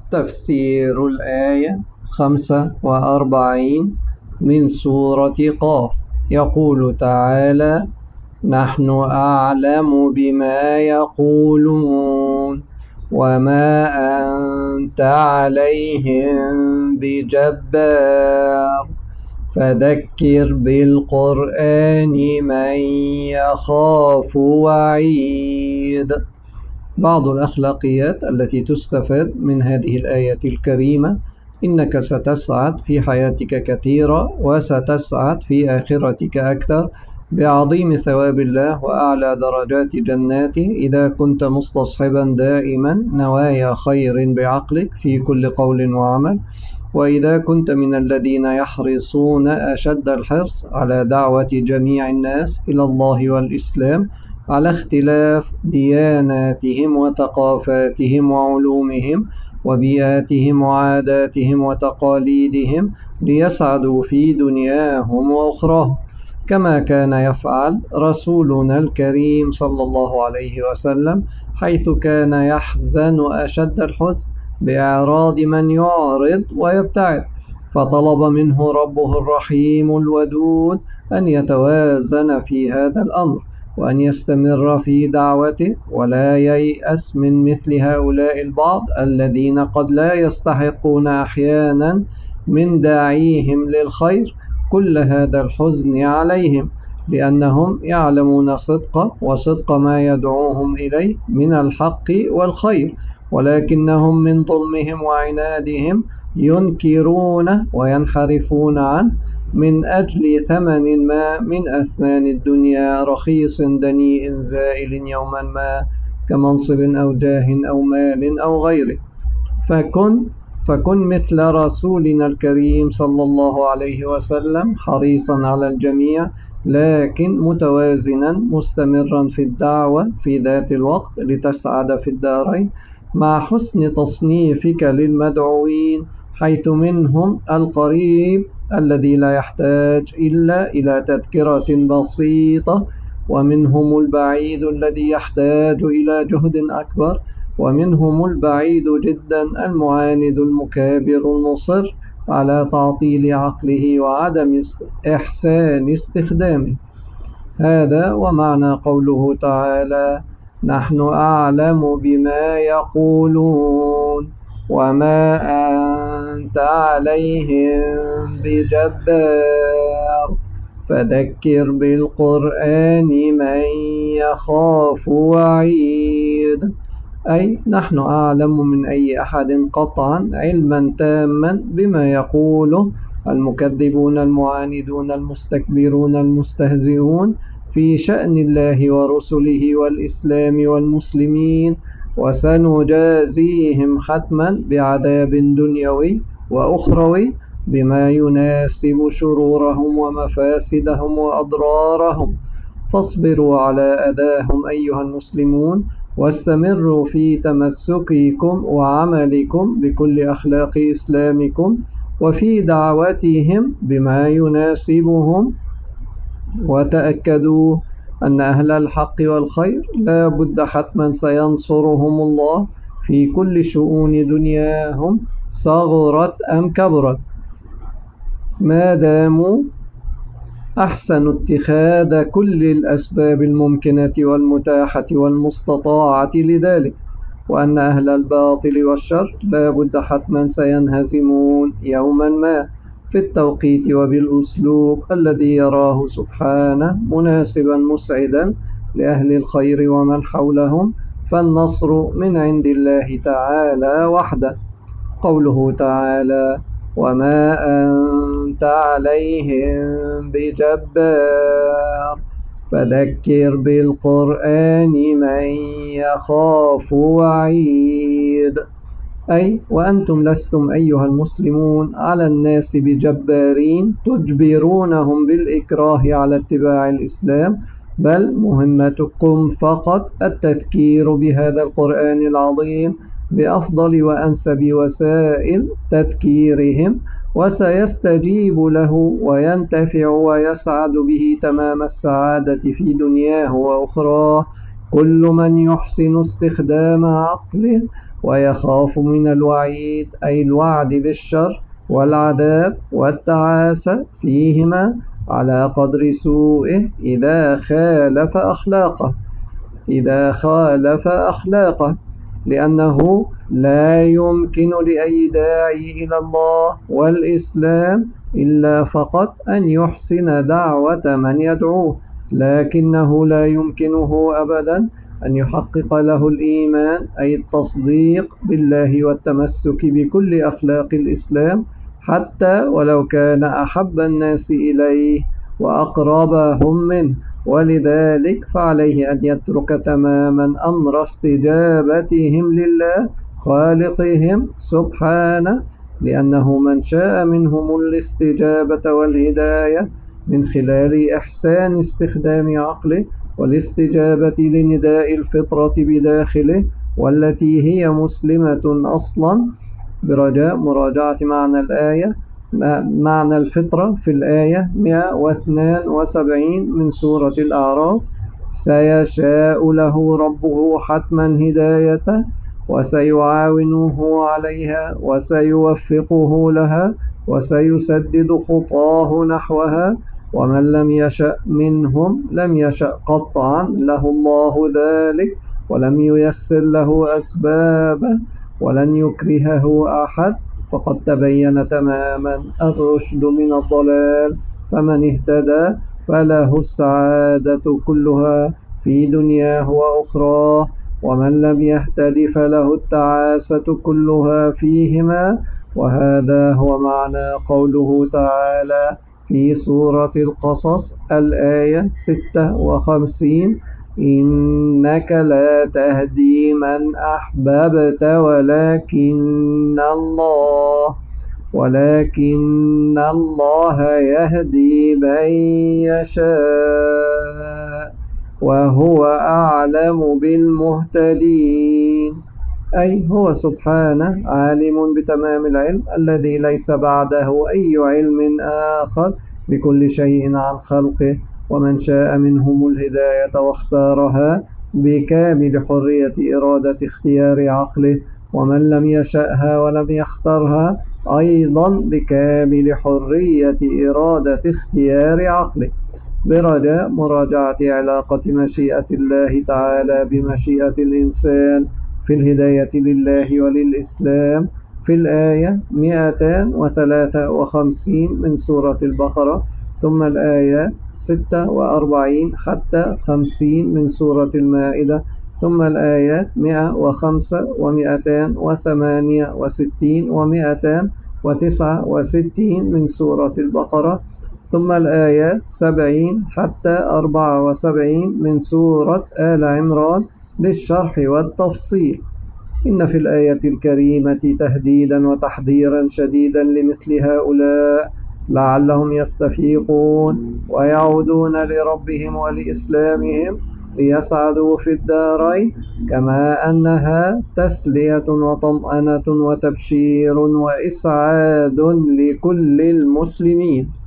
تفسير الآية 45 من سورة قاف. يقول تعالى: نحن أعلم بما يقولون وما أنت عليهم بجبار فذكر بالقرآن من يخاف وعيد. بعض الأخلاقيات التي تستفاد من هذه الآية الكريمة: إنك ستسعد في حياتك كثيرا وستسعد في آخرتك أكثر بعظيم ثواب الله وأعلى درجات جناته إذا كنت مستصحبا دائما نوايا خير بعقلك في كل قول وعمل، وإذا كنت من الذين يحرصون أشد الحرص على دعوة جميع الناس إلى الله والإسلام على اختلاف دياناتهم وثقافاتهم وعلومهم وبيئاتهم وعاداتهم وتقاليدهم ليسعدوا في دنياهم وأخراهم، كما كان يفعل رسولنا الكريم صلى الله عليه وسلم، حيث كان يحزن أشد الحزن بإعراض من يعرض ويبتعد، فطلب منه ربه الرحيم الودود أن يتوازن في هذا الأمر وأن يستمر في دعوته ولا ييأس من مثل هؤلاء البعض الذين قد لا يستحقون أحيانا من داعيهم للخير كل هذا الحزن عليهم، لأنهم يعلمون وصدق ما يدعوهم إليه من الحق والخير، ولكنهم من ظلمهم وعنادهم ينكرون وينحرفون عنه من أجل ثمن ما من أثمان الدنيا رخيص دنيء زائل يوما ما، كمنصب أو جاه أو مال أو غيره. فكن مثل رسولنا الكريم صلى الله عليه وسلم حريصا على الجميع، لكن متوازنا مستمرا في الدعوة في ذات الوقت لتسعد في الدارين، مع حسن تصنيفك للمدعوين، حيث منهم القريب الذي لا يحتاج إلا إلى تذكرة بسيطة، ومنهم البعيد الذي يحتاج إلى جهد أكبر، ومنهم البعيد جدا المعاند المكابر المصر على تعطيل عقله وعدم إحسان استخدامه. هذا ومعنى قوله تعالى: نحن أعلم بما يقولون وما أنت عليهم بجبار فذكر بالقرآن من يخاف وعيد. أي نحن أعلم من أي أحد قطعا علما تاما بما يقوله المكذبون المعاندون المستكبرون المستهزئون في شأن الله ورسله والإسلام والمسلمين، وسنجازيهم حتما بعذاب دنيوي وأخروي بما يناسب شرورهم ومفاسدهم وأضرارهم. فاصبروا على أذاهم أيها المسلمون، واستمروا في تمسككم وعملكم بكل أخلاق إسلامكم وفي دعوتهم بما يناسبهم، وتأكدوا أن أهل الحق والخير لا بد حتما سينصرهم الله في كل شؤون دنياهم صغرت أم كبرت، ما داموا أحسن اتخاذ كل الأسباب الممكنة والمتاحة والمستطاعة لذلك، وأن أهل الباطل والشر لا بد حتما سينهزمون يوما ما في التوقيت وبالأسلوب الذي يراه سبحانه مناسبا مسعدا لأهل الخير ومن حولهم، فالنصر من عند الله تعالى وحده. قوله تعالى: وما أنت عليهم بجبار فذكر بالقرآن من يخاف وعيد. أي وأنتم لستم أيها المسلمون على الناس بجبارين تجبرونهم بالإكراه على اتباع الإسلام، بل مهمتكم فقط التذكير بهذا القرآن العظيم بأفضل وأنسب وسائل تذكيرهم، وسيستجيب له وينتفع ويسعد به تمام السعادة في دنياه وأخراه كل من يحسن استخدام عقله ويخاف من الوعيد أي الوعد بالشر والعذاب والتعاسة فيهما على قدر سوءه إذا خالف أخلاقه لأنه لا يمكن لأي داعي إلى الله والإسلام إلا فقط أن يحسن دعوة من يدعوه، لكنه لا يمكنه أبدا أن يحقق له الإيمان أي التصديق بالله والتمسك بكل أخلاق الإسلام حتى ولو كان أحب الناس إليه وأقربهم منه. ولذلك فعليه أن يترك تماما أمر استجابتهم لله خالقهم سبحانه، لأنه من شاء منهم الاستجابة والهداية من خلال إحسان استخدام عقله والاستجابة لنداء الفطرة بداخله والتي هي مسلمة أصلا، برجاء مراجعة معنى الفطرة في الآية 172 من سورة الأعراف: سيشاء له ربه حتما هدايته وسيعاونه عليها وسيوفقه لها وسيسدد خطاه نحوها، ومن لم يشأ منهم لم يشأ قطعا له الله ذلك ولم ييسر له أسبابه ولن يكرهه أحد، فقد تبين تماما الرشد من الضلال، فمن اهتدى فله السعادة كلها في دنياه وأخراه، ومن لم يهتد فله التعاسة كلها فيهما. وهذا هو معنى قوله تعالى في سورة القصص الآية 56: إنك لا تهدي من أحببت ولكن الله يهدي من يشاء وهو أعلم بالمهتدين. أي هو سبحانه عالم بتمام العلم الذي ليس بعده أي علم آخر بكل شيء عن خلقه، ومن شاء منهم الهداية واختارها بكامل حرية إرادة اختيار عقله، ومن لم يشأها ولم يختارها أيضا بكامل حرية إرادة اختيار عقله، برجاء مراجعة علاقة مشيئة الله تعالى بمشيئة الإنسان في الهداية لله وللإسلام في الآية 253 من سورة البقرة، ثم الآيات 46 حتى 50 من سورة المائدة، ثم الآيات 105 و268 و269 من سورة البقرة، ثم الآيات 70 حتى 74 من سورة آل عمران للشرح والتفصيل. إن في الآية الكريمة تهديدا وتحذيرا شديدا لمثل هؤلاء لعلهم يستفيقون ويعودون لربهم ولإسلامهم ليسعدوا في الدارين، كما أنها تسلية وطمأنة وتبشير وإسعاد لكل المسلمين.